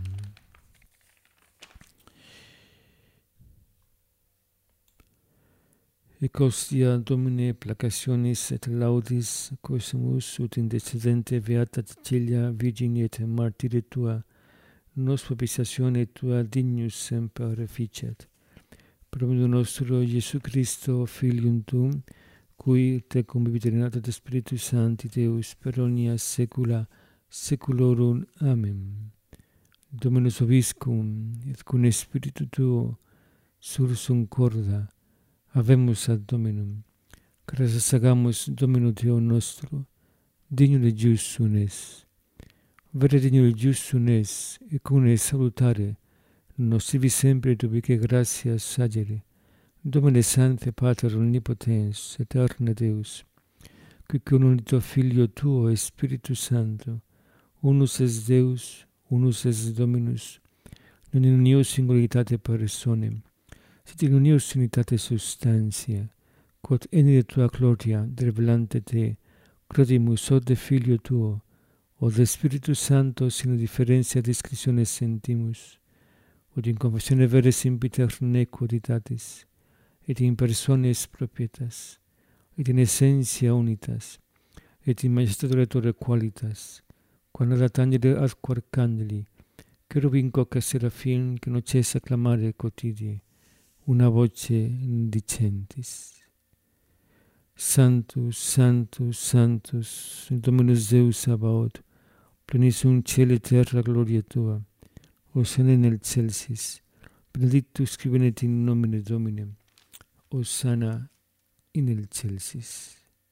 Ec hostia Domine placationis et laudis coesumus ut intercedente Beata Cecilia Virgini et martire tua, nos propitiatione tua dignus semper reficiat. Pro medio nostro Iesu Christo, Filium tuum, cui te convivit et Spiritus Sancti Deus per omnia saecula saeculorum. Amen. Dominus vobiscum, et cum spiritu tuo, sursum corda, habemus ad Dominum. Gratias agamus Domino Deo nostro, digno de justum es. Vere digno de justum es, et cum es salutare, nos sivi sempre dubique gratias sagere. Domine Sancte Pater Omnipotens, Eterne Deus, qui con unito Filio tuo, Spiritus Sancto, unus es Deus, unus es Dominus, non in unio singularitate personem, sed in unio unitate substantia, quod enire tua gloria, revelante te, credimus od de Filio tuo, od de Spiritus Sancto sine differentia discretione sentimus, od in confessione vere simpiter nequoditatis, et in persones propietas, et in essentia unitas, et in majestatea qualitas, quam ad angeli ad quarcangeli, cherubim quoque seraphim, que non cessa clamare quotidie, una voce dicentis. Sanctus, Sanctus, Sanctus, Dominus Deus Sabaoth, plenissum cieli terra gloria tua, Hosanna in excelsis, benedictus qui venit in nomine Domini, Hosanna in excelsis.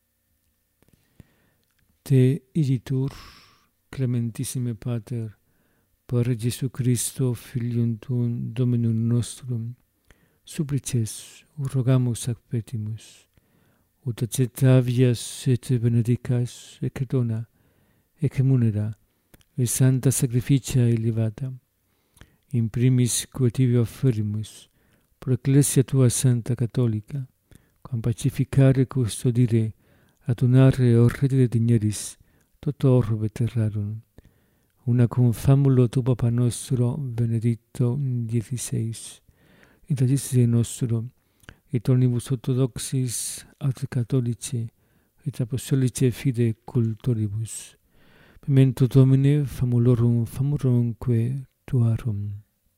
Te igitur, clementissime Pater, per Jesu Christo, Filium tuum, Dominum nostrum, supplices, rogamus ac petimus, ut acceptavias et benedicas, ec dona, ec munera, et santa sacrificia elevata, in primis quo tibi offerimus, pro ecclesia tua santa catholica, quam pacificare, custodire, adunare e orredere digneris, toto orbe terrarum, una cum famulo tu Papa nostro, Benedicto diciseis, et agisse nostro, et omnibus orthodoxis, ad catholici, et apostolici fide cultoribus. Memento Domine, famulorum famulorumque tuarum.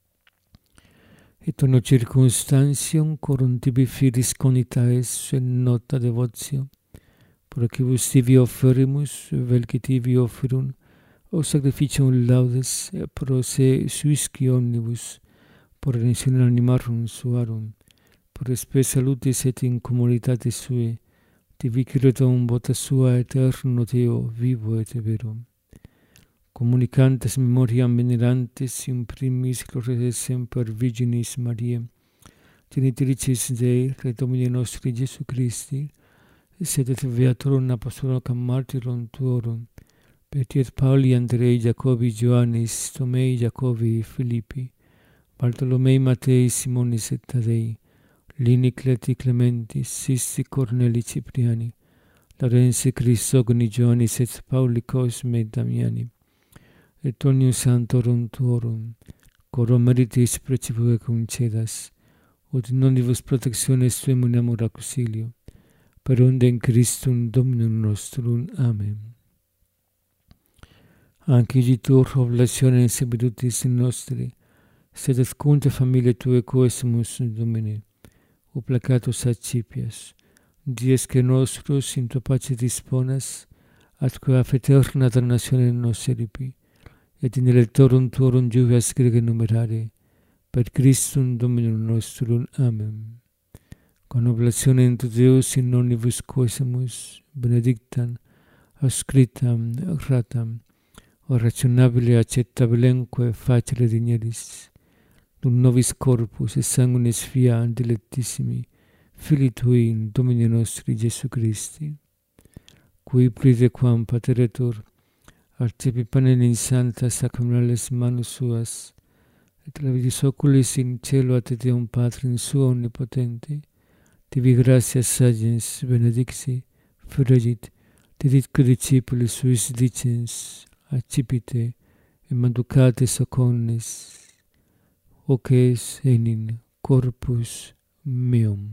Et ono circumstantium, corum tibi filis conitaes in nota devotio, procibus tibi offerimus, velci tibi offerum, o sacrificium laudes, pro se suisci omnibus, por redemptione animarum suarum, por spe salutis et in communitate sue, tibi curatum vota sua eterno Deo, vivo et vero. Communicantes memoriam venerantes in primis gloriae semper Virginis Mariae, genitricis Dei, re Domini nostri Jesu Christi, sed et Beatorum Apostolorum cum martyrum tuorum, Petri et Pauli, Andrei, Jacobi, Ioannis, Tomei, Jacobi, Filippi, Bartolomei, Matei, Simonis et Tadei, Lini, Cleti, Clementis, Sisti, Corneli, Cipriani, Laurensi, Crisogoni, Ioannis et Pauli, Cosme et Damiani, et omnium sanctorum tuorum, coro meritis precipue concedas, ut in omnibus protectiones tuum uniamur auxilio, per unde in Christum Dominum nostrum. Amen. Anche igitur oblationes sebidutis in nostri, sed escunte familiae Tue coesimus Domine, o placatus accipias, dies que nostrus in Tua pace disponas, atque af eterna damnatione nos eripi, et in electorum Tuorum juvias grege numerare, per Christum Dominum nostrum. Amen. Con oblationem tu Deus in omnibus coesimus, benedictam, auscriptam, ratam, o rationabile accettabilemque facere digneris, dum nobis corpus et sanguinis via dilectissimi, Filii Tui in Domini nostri Iesu Christi, qui pride quam pateretur, arcepi panem in sancta sacramentales manus suas, et levitis oculis in cielo ad Deum Patrim Sua omnipotente, tibi gratias sagens benedixi, fregit, diditque discipulis suis dicens, accipite, et manducate soconnes, hoc es enim corpus meum.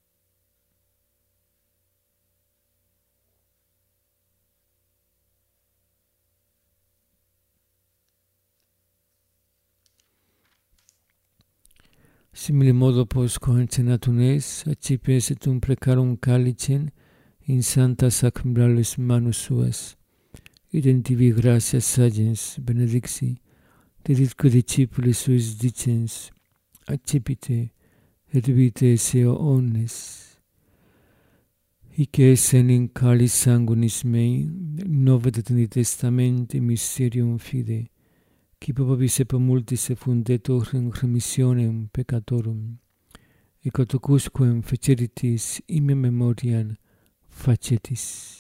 Simile modo post concenatum es, accipes et um precarum calicem in sancta sacramentales manus suas, idem tibi gratias sagens benedixi, diditque discipulis suis dicens, accipite, et vitae seo omnes. Hic es enim calis sanguinis mei, Novo Testamenti mysterium fide, qui popis et multis fundetur in remissionem peccatorum, et cotocusquem feceritis in memoriam facetis.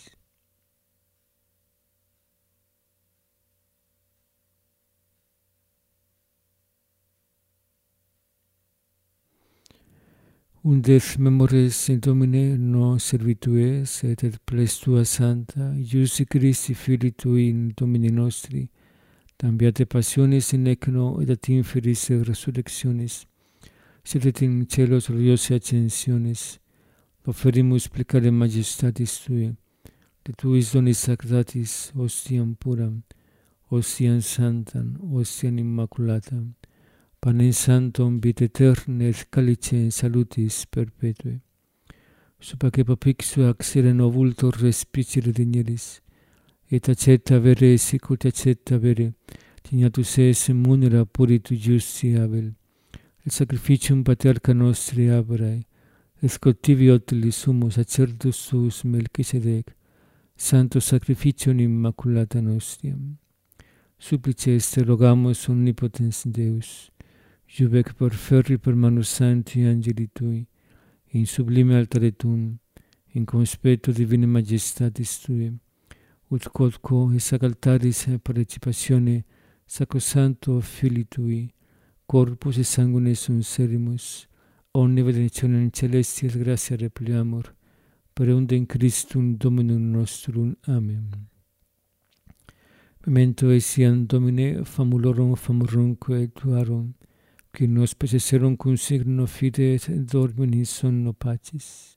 Undes memores in Domine no servitues et et ples Tua Santa, Iusi Christi Filii Tui in Domini nostri, tam beate passionis in ecno et at inferis resurrectionis, sed et in celos gloriose ascensionis, oferimus plecare majestatis Tui, de Tuis donis sacratis, ostiam puram, ostiam santam, ostiam immaculatam, panem sanctum vitae aeterne et calicem salutis perpetue. Supaque popixu accere novultor respicere digneris, et accetta vere sicut accetta vere, dignatus es munera puritu justi Abel, et sacrificium paterca nostri Abrae, et scotivi otilis sumus sacerdus tuus Melchisedec, santo sacrificium immaculata nostiam. Supplice este rogamus omnipotens Deus, jubec per ferri per manus sancti angeli Tui, in sublime altare Tuum, in conspetto divine majestatis Tui, ut quodquo et sac altaris participatione sacrosancto Filii Tui, corpus et sanguine sunt serimus, omne benedictionem celesti et gratia repliamur, per unde in Christum Dominum nostrum. Amen. Memento etiam Domine famulorum famurumque tuarum, qui nos possesserum cum signo fide et dormim in sonno pacis.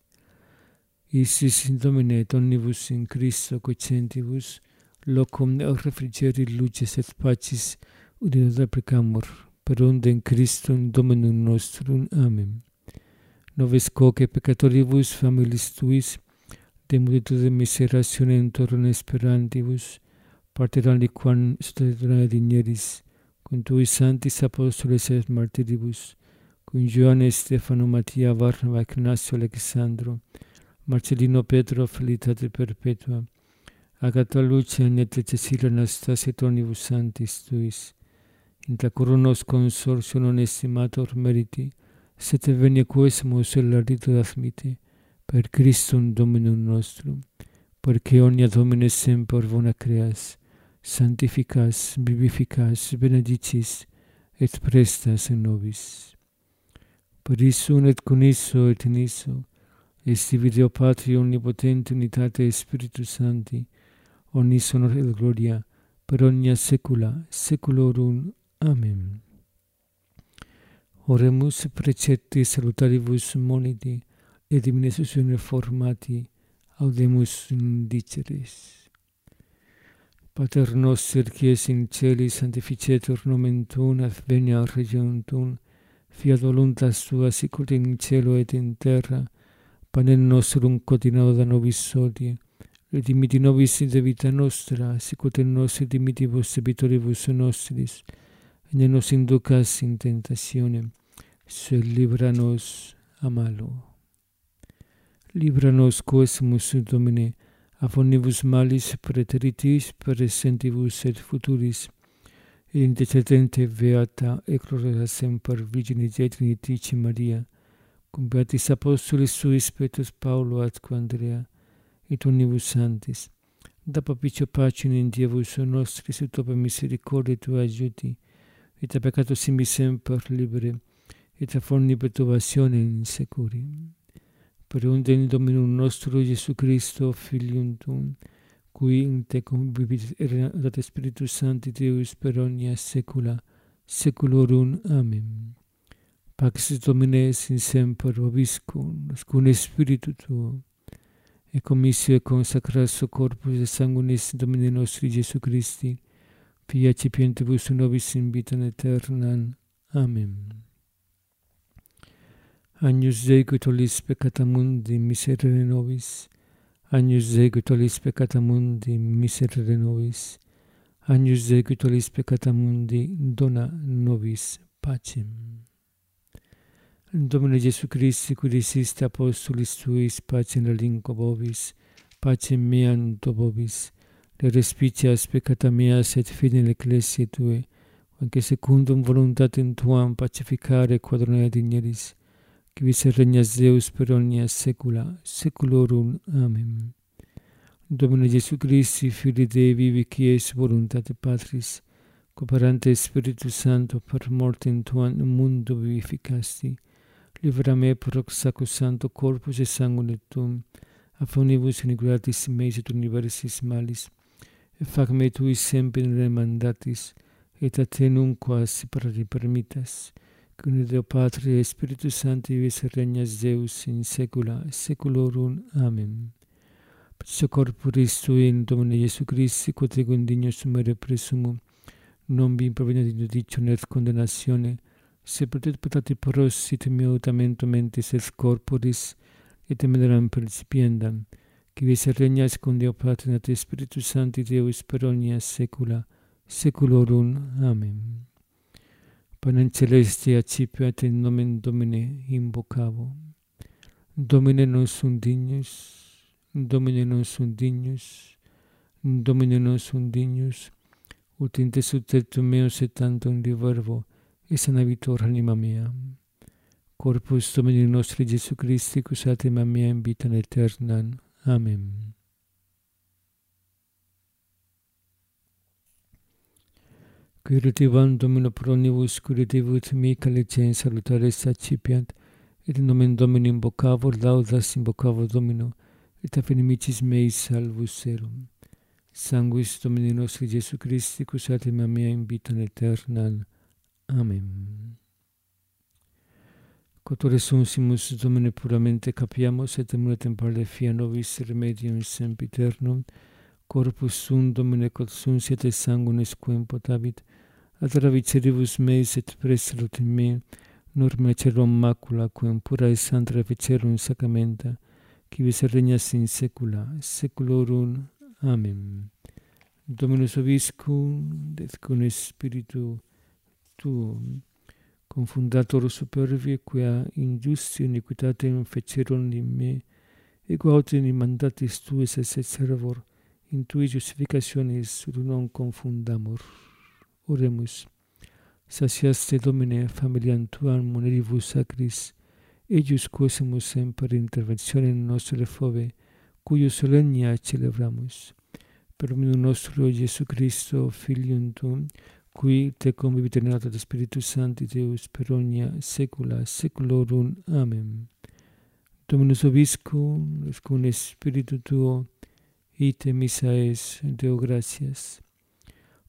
Isis in Domine et omnibus in Christo cocentibus, locum refrigeri luces et pacis udino deprecamur, per unde in Christum Dominum nostrum. Amen. Noves coque peccatoribus familis Tuis, de multitude miserationem torrem esperantibus, parteram liquam statuae digneris, cum Tuis sanctis apostoles et martiribus, cum Ioanne, Stefano, Mattia, Varnava, Ignacio, Alexandro, Marcellino, Petro, Felicitate perpetua, Agata, Lucia, Nete, Cecilia, Anastasia, et omnibus sanctis Tuis, intra coronos consortio non estimator meriti, sete venia quesimus el ardito admite, per Christum Dominum nostrum, perché omnia Domine semper bona creas, sanctificas, vivificas, benedicis, et prestas in nobis. Per issum et con isso et in isso, esti Deo Patri omnipotente unitate Spiritus Sancti, omnis honor et gloria, per omnia saecula saeculorum. Amen. Oremus precepti salutaribus moniti, et dimine susione formati, audemus indiceris. Pater noster, qui es in celi, sanctificetur nomen tuum, adveniat regnum tuum, fiat voluntas tua sicut in cielo et in terra. Panem nostrum quotidianum da nobis hodie, et dimitti nobis debita nostra, sicut et nos dimittibus debitoribus nostris, et ne nos inducas in tentationem, sed libera nos a malo. Libera nos quesumus, Domine, a omnibus malis, praeteritis, praesentibus et futuris, et intercedente beata et gloriosa semper Virginis et Trinifici Maria, cum beatis apostolis suis Petrus Paulo atque Andrea, et omnibus sanctis, da propicio pacem in Dievus nostris, ut per misericordia tua aiuti, et a peccato simis semper libere, et a forni perturbationem securi. Per unde Dominum nostro Iesu Christo, Filium tuum, qui in te convivit et Spiritus Sancti Deus per omnia saecula saeculorum. Amen. Pax Domine sin semper vobiscum, cum spiritu tuo, et commissio et consecratio corpus et sanguinis Domini nostri Iesu Christi, Fia cipientibus nobis in vitam aeternam. Amen. Agnus Dei, qui tollis peccata mundi, miserere nobis. Agnus Dei, qui tollis peccata mundi, miserere nobis. Agnus Dei, qui tollis peccata mundi, dona nobis pacem. Domine Iesu Christi, qui diciste apostolis tuis, pacem relinquo vobis, pacem meam do vobis, le respicias peccata meas et fidei ecclesiae tue, anque secundum voluntatem tuam pacificare quadrone digneris, qui vis regnas Deus per omnia saecula saeculorum. Amen. Domine Iesu Christi, Filii Dei vivi, qui es voluntate Patris, cooperante Spiritus Sancto, per mortem tuam in mundo vivificasti, libera me pro sacro santo corpus et sanguine tuum, a omnibus iniquitatis meis et universis malis, et fac me tuis semper remandatis, et a te nunquam separare permittas, que in Deo Patri et Spiritus Sancti vis regnas Deus in saecula saeculorum. Amen. Peticio corporis tui in Domine Iesu Christi, quod ego indignus sumere presumum, non vi proveniat in judicio et condemnatione, sed protet peccati prosit meo utamento mentis et corporis, et emendaram principiendam, qui vis regnas con Deo Patri et Spiritus Sancti Deus per omnia saecula saeculorum. Amen. Panem celeste accipiat in nomen Domine invocavo. Domine non sum dignus, Domine non sum dignus, Domine non sum dignus, ut in te subtertum meus et tantum riverbo, et sanavitur anima mea. Corpus Domini nostri Iesu Christi, cus anima mea in vitam aeternam. Amen. Qui retivam Domino pro omnibus, qui redevut mica licens salutares accipiant, et in nomen Domini invocavor, laudas invocavor Domino, et af inimicis meis salvus erum. Sanguis Domini nostri Iesu Christi, cus anima mea in vitam aeternam. Amen. Quotore sunsimus Domine puramente capiamus, et emula tempore fia nobis remedium sempiternum, corpus sum Domine quod sunsiet et sanguinis quem potavit, ad ravicieribus meis et presalut in me, norma cerum macula, quem pura et santa reficerum sacramenta, qui vis regnas in saecula saeculorum. Amen. Dominus vobiscum, et cum spiritu tuum, confundator superbie, quia injusti iniquitatem feceron in me, ego autem mandatis tuis esse servor, in tui justificationis ut non confundamur. Oremus. Satiaste, Domine, familiam tuam moneribus sacris, eius quosimus semper interventionem nostre fove, cuius solennia celebramus. Per omnium nostro Iesu Christo, Filium tuum, qui te convivit in unitate Spiritus Sancti Deus per omnia saecula saeculorum. Amen. Dominus vobiscum, et cum spiritu tuo, ite missa es, Deo gratias.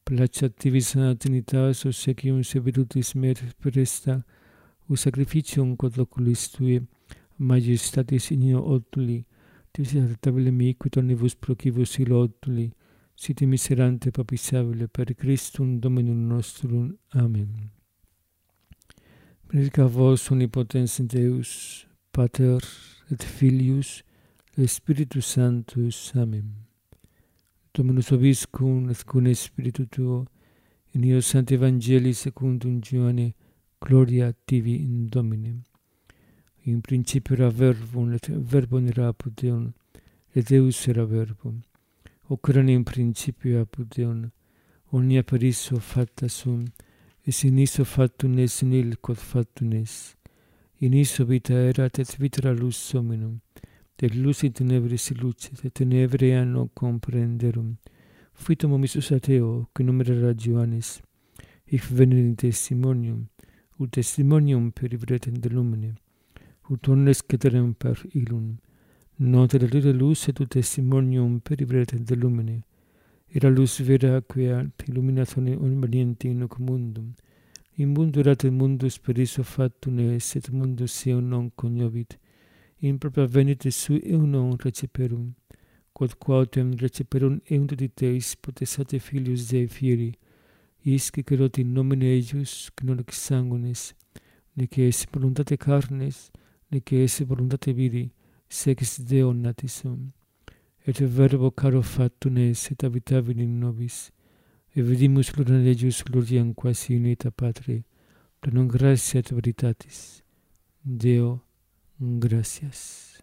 placativis a Trinitas obsequium servitutis meris presta, ut sacrificium quod loculis tui majestatis inio otuli, tisitatabile mihi tonibus procibus ilo otuli, sit miserante papisabile per Christum Dominum nostrum. Amen. Benedicat vos omnipotens Deus, Pater et Filius, et Spiritus Sanctus. Amen. Dominus vobiscum et cum Spiritu tuo, in eo Sancti Evangelii secundum Ioanne, gloria tibi in Domine. In principio era verbum, et verbum era apud Deum, et Deus era verbum. Hoc erat in principio apud Deum, omnia per issue facta sunt, et in issue factum est nihil quod factum est. In issue vita erat, et vita era lux hominum, et lux in tenebris lucet, et tenebrae non comprenderum. Fuitum omissus ateo, qui nomen era Ioannes, hic venit in testimonium, ut testimonium peribretem de lumine, ut omnes cederem per illum. Non terere lux et ut testimonium peribretem de lumine. Era lux vera quia illuminatione omnienti in hoc mundum. In mundo erat et mundus per issue factum est, et mundus eum non cognovit. In propria venit sui eum non receperum. Quod quautem receperum eum totiteis potestate Filius Dei fieri, isque querot in nomine eius, que non ex sanguinis, nec esse voluntate carnes, nec esse voluntate viri, sec ex Deo natis sum. Et verbo caro factum est, et habitavit in nobis, et vidimus gloria eius gloriam quasi unita Patri, plenum gratia et veritatis. Deo, gratias.